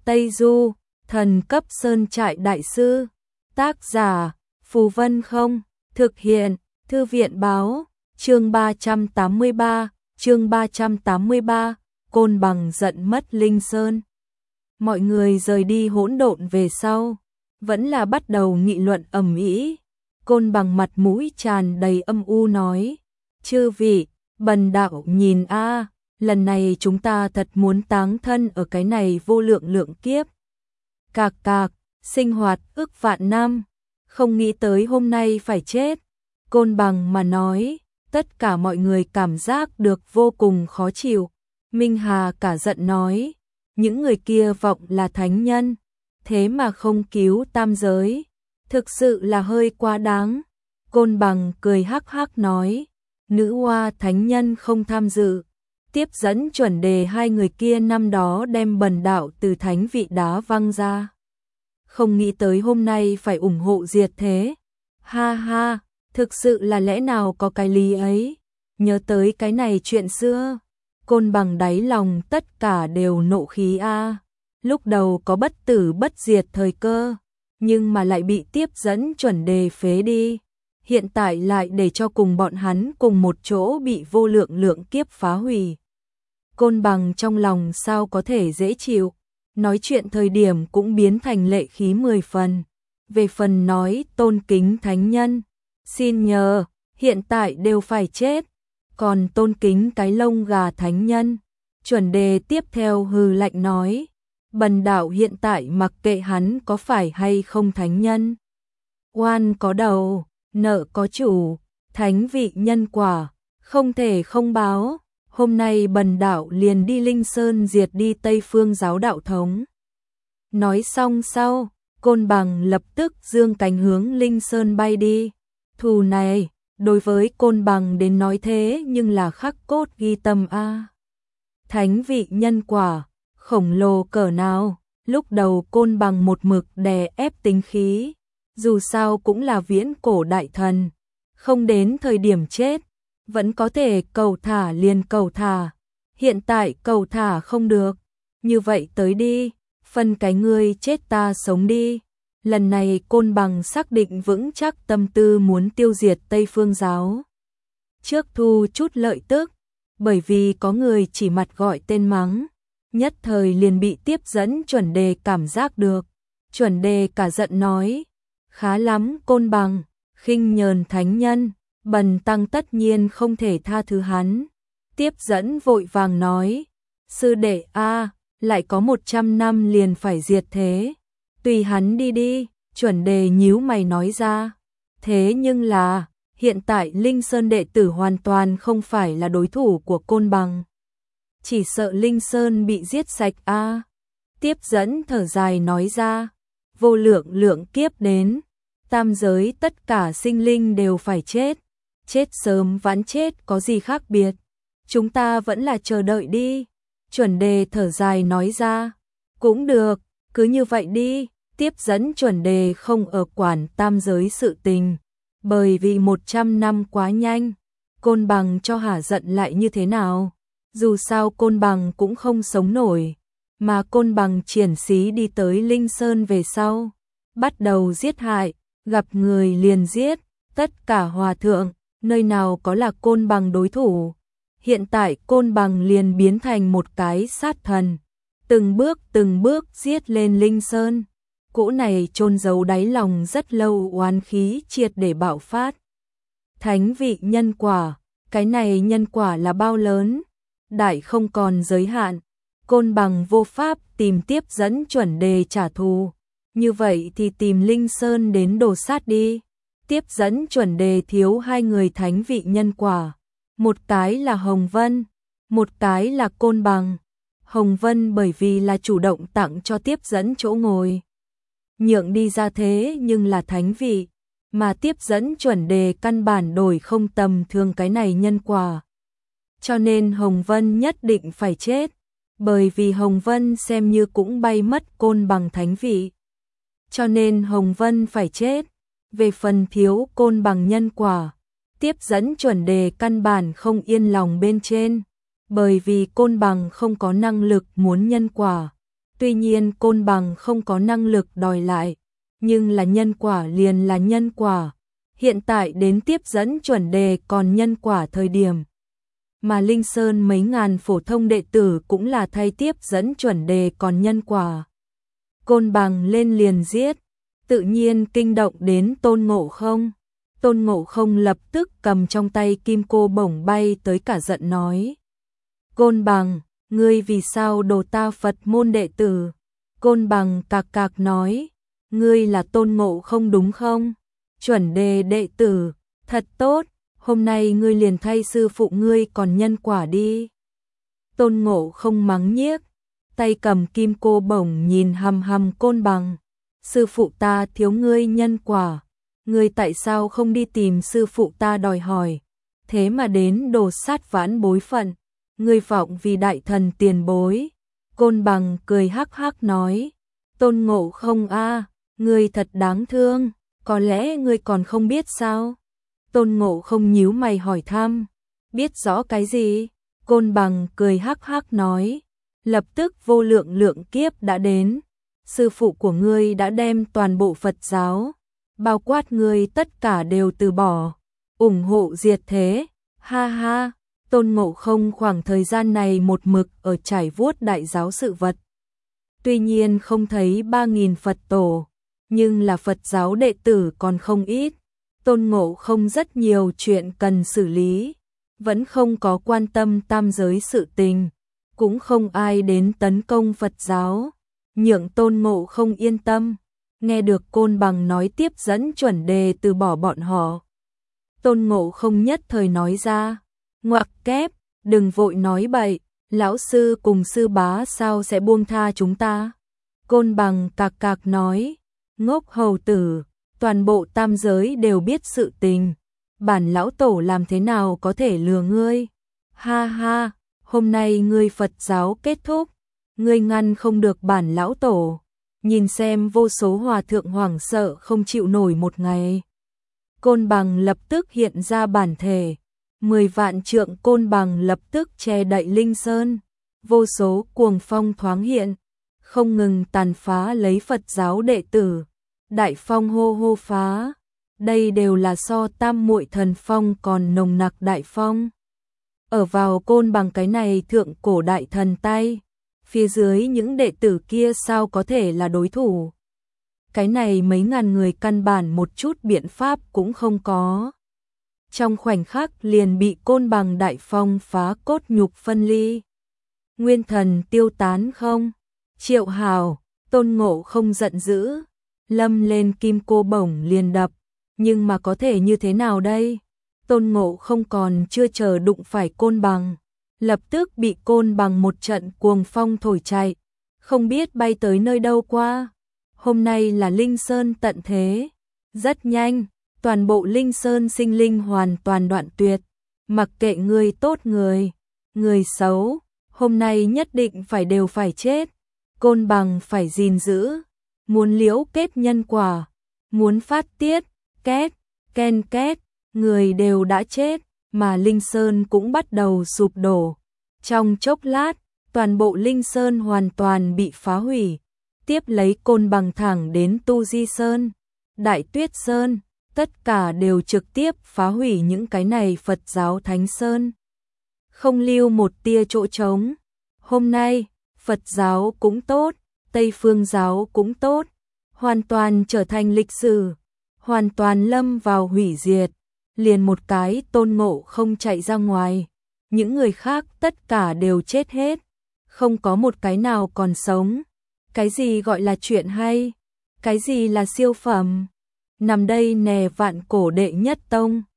Tây Du, thần cấp sơn trại đại sư. Tác giả, Phù Vân Không. Thực hiện, Thư viện báo. Chương 383, Côn Bằng giận mất Linh Sơn. Mọi người rời đi hỗn độn về sau, vẫn là bắt đầu nghị luận ầm ĩ. Côn Bằng mặt mũi tràn đầy âm u nói: "Chư vị, bần đạo nhìn a, lần này chúng ta thật muốn táng thân ở cái này vô lượng lượng kiếp. Cạc cạc, sinh hoạt ức vạn năm, không nghĩ tới hôm nay phải chết." Côn Bằng mà nói, tất cả mọi người cảm giác được vô cùng khó chịu. Minh Hà cả giận nói: "Những người kia vọng là thánh nhân, thế mà không cứu tam giới, thực sự là hơi quá đáng." Côn Bằng cười hắc hắc nói: "Nữ hoa thánh nhân không tham dự, tiếp dẫn chuẩn đề hai người kia năm đó đem bần đạo từ thánh vị đá văng ra, không nghĩ tới hôm nay phải ủng hộ diệt thế. Ha ha, thực sự là lẽ nào có cái lý ấy." Nhớ tới cái này chuyện xưa, Côn Bằng đáy lòng tất cả đều nộ khí a. Lúc đầu có bất tử bất diệt thời cơ, nhưng mà lại bị tiếp dẫn chuẩn đề phế đi. Hiện tại lại để cho cùng bọn hắn cùng một chỗ bị vô lượng lượng kiếp phá hủy. Côn Bằng trong lòng sao có thể dễ chịu, nói chuyện thời điểm cũng biến thành lệ khí 10 phần. Về phần nói tôn kính thánh nhân, xin nhờ, hiện tại đều phải chết, còn tôn kính cái lông gà thánh nhân. Chuẩn đề tiếp theo hừ lạnh nói: "Bần đạo hiện tại mặc kệ hắn có phải hay không thánh nhân. Oan có đầu, nợ có chủ, thánh vị nhân quả, không thể không báo. Hôm nay bần đạo liền đi Linh Sơn diệt đi Tây Phương giáo đạo thống." Nói xong sau, Côn Bằng lập tức giương cánh hướng Linh Sơn bay đi. Thù này, đối với Côn Bằng đến nói thế nhưng là khắc cốt ghi tâm a. Thánh vị nhân quả, khổng lồ cỡ nào, lúc đầu Côn Bằng một mực đè ép tính khí, dù sao cũng là viễn cổ đại thần, không đến thời điểm chết, vẫn có thể cầu thả liền cầu thả. Hiện tại cầu thả không được, như vậy tới đi, phân cái ngươi chết ta sống đi. Lần này Côn Bằng xác định vững chắc tâm tư muốn tiêu diệt Tây Phương giáo. Trước thu chút lợi tức, bởi vì có người chỉ mặt gọi tên mắng, nhất thời liền bị tiếp dẫn chuẩn đề cảm giác được. Chuẩn đề cả giận nói: "Khá lắm Côn Bằng, khinh nhờn thánh nhân, bần tăng tất nhiên không thể tha thứ hắn." Tiếp dẫn vội vàng nói: "Sư đệ a, lại có 100 năm liền phải diệt thế, tùy hắn đi đi." Chuẩn đề nhíu mày nói ra: "Thế nhưng là, hiện tại Linh Sơn đệ tử hoàn toàn không phải là đối thủ của Côn Bằng. Chỉ sợ Linh Sơn bị giết sạch a." Tiếp dẫn thở dài nói ra: "Vô lượng lượng kiếp đến, tam giới tất cả sinh linh đều phải chết, chết sớm vãn chết có gì khác biệt, chúng ta vẫn là chờ đợi đi." Chuẩn đề thở dài nói ra: "Cũng được, cứ như vậy đi." Tiếp dẫn chuẩn đề không ở quản tam giới sự tình, bởi vì 100 năm quá nhanh, Côn Bằng cho hả giận lại như thế nào, dù sao Côn Bằng cũng không sống nổi. Mà Côn Bằng triển xí đi tới Linh Sơn về sau, bắt đầu giết hại, gặp người liền giết, tất cả hòa thượng, nơi nào có là Côn Bằng đối thủ. Hiện tại Côn Bằng liền biến thành một cái sát thần, từng bước giết lên Linh Sơn. Cỗ này chôn giấu đáy lòng rất lâu oán khí triệt để bạo phát. Thánh vị nhân quả, cái này nhân quả là bao lớn, đại không còn giới hạn. Côn Bằng vô pháp tìm tiếp dẫn chuẩn đề trả thù, như vậy thì tìm Linh Sơn đến đồ sát đi. Tiếp dẫn chuẩn đề thiếu hai người thánh vị nhân quả, một cái là Hồng Vân, một cái là Côn Bằng. Hồng Vân bởi vì là chủ động tặng cho tiếp dẫn chỗ ngồi, nhượng đi ra thế nhưng là thánh vị, mà tiếp dẫn chuẩn đề căn bản đổi không tầm thường cái này nhân quả. Cho nên Hồng Vân nhất định phải chết, bởi vì Hồng Vân xem như cũng bay mất Côn Bằng thánh vị. Cho nên Hồng Vân phải chết. Về phần thiếu Côn Bằng nhân quả, tiếp dẫn chuẩn đề căn bản không yên lòng bên trên, bởi vì Côn Bằng không có năng lực muốn nhân quả. Tuy nhiên Côn Bằng không có năng lực đòi lại, nhưng là nhân quả liền là nhân quả. Hiện tại đến tiếp dẫn chuẩn đề còn nhân quả thời điểm. Mà Linh Sơn mấy ngàn phổ thông đệ tử cũng là thay tiếp dẫn chuẩn đề còn nhân quả. Côn Bằng lên liền giết, tự nhiên kinh động đến Tôn Ngộ Không. Tôn Ngộ Không lập tức cầm trong tay kim cô bổng bay tới cả giận nói. Côn Bằng, ngươi vì sao đổ ta Phật môn đệ tử? Côn Bằng cạc cạc nói, ngươi là Tôn Ngộ Không đúng không? Chuẩn đề đệ tử, thật tốt, hôm nay ngươi liền thay sư phụ ngươi còn nhân quả đi. Tôn Ngộ Không mắng nhiếc, tay cầm kim cô bổng nhìn hằm hằm Côn Bằng. Sư phụ ta thiếu ngươi nhân quả, ngươi tại sao không đi tìm sư phụ ta đòi hỏi, thế mà đến đồ sát vãn bối phận, ngươi vọng vì đại thần tiền bối. Côn Bằng cười hắc hắc nói, Tôn Ngộ Không a, ngươi thật đáng thương, có lẽ ngươi còn không biết sao? Tôn Ngộ Không nhíu mày hỏi thăm, biết rõ cái gì? Côn Bằng cười hắc hắc nói, lập tức vô lượng lượng kiếp đã đến, sư phụ của ngươi đã đem toàn bộ Phật giáo, bao quát ngươi tất cả đều từ bỏ, ủng hộ diệt thế, ha ha. Tôn Ngộ Không khoảng thời gian này một mực ở trải vuốt đại giáo sự vật. Tuy nhiên không thấy 3.000 Phật tổ, nhưng là Phật giáo đệ tử còn không ít. Tôn Ngộ Không rất nhiều chuyện cần xử lý, vẫn không có quan tâm tam giới sự tình, cũng không ai đến tấn công Phật giáo, nhượng Tôn Ngộ Không yên tâm. Nghe được Côn Bằng nói tiếp dẫn chuẩn đề từ bỏ bọn họ, Tôn Ngộ Không nhất thời nói ra, ngoặc kép, đừng vội nói bậy, lão sư cùng sư bá sao sẽ buông tha chúng ta? Côn Bằng cạc cạc nói, ngốc hầu tử, toàn bộ tam giới đều biết sự tình, bản lão tổ làm thế nào có thể lừa ngươi? Ha ha, hôm nay ngươi Phật giáo kết thúc, ngươi ngăn không được bản lão tổ, nhìn xem vô số hòa thượng hoảng sợ không chịu nổi một ngày. Côn Bằng lập tức hiện ra bản thể, 10 vạn trượng Côn Bằng lập tức che đậy Linh Sơn, vô số cuồng phong thoáng hiện, không ngừng tàn phá lấy Phật giáo đệ tử. Đại phong hô hô phá, đây đều là so tam muội thần phong còn nồng nặc đại phong. Ở vào Côn Bằng cái này thượng cổ đại thần tay, phía dưới những đệ tử kia sao có thể là đối thủ. Cái này mấy ngàn người căn bản một chút biện pháp cũng không có. Trong khoảnh khắc liền bị Côn Bằng đại phong phá cốt nhục phân ly. Nguyên thần tiêu tán không? Triệu Hào, Tôn Ngộ Không giận dữ, lâm lên kim cô bổng liền đập, nhưng mà có thể như thế nào đây? Tôn Ngộ Không còn chưa chờ đụng phải Côn Bằng, lập tức bị Côn Bằng một trận cuồng phong thổi chạy, không biết bay tới nơi đâu qua. Hôm nay là Linh Sơn tận thế, rất nhanh, toàn bộ Linh Sơn sinh linh hoàn toàn đoạn tuyệt, mặc kệ người tốt người xấu, hôm nay nhất định phải đều phải chết. Côn Bằng phải gìn giữ, muốn liễu kết nhân quả, muốn phát tiết, két, ken két, người đều đã chết, mà Linh Sơn cũng bắt đầu sụp đổ. Trong chốc lát, toàn bộ Linh Sơn hoàn toàn bị phá hủy, tiếp lấy Côn Bằng thẳng đến Tu Di Sơn, Đại Tuyết Sơn, tất cả đều trực tiếp phá hủy những cái này Phật giáo Thánh Sơn. Không lưu một tia chỗ trống. Hôm nay, Phật giáo cũng tốt, Tây Phương giáo cũng tốt, hoàn toàn trở thành lịch sử, hoàn toàn lâm vào hủy diệt, liền một cái Tôn Ngộ Không chạy ra ngoài, những người khác tất cả đều chết hết, không có một cái nào còn sống. Cái gì gọi là chuyện hay? Cái gì là siêu phẩm? Nằm đây nè vạn cổ đệ nhất tông,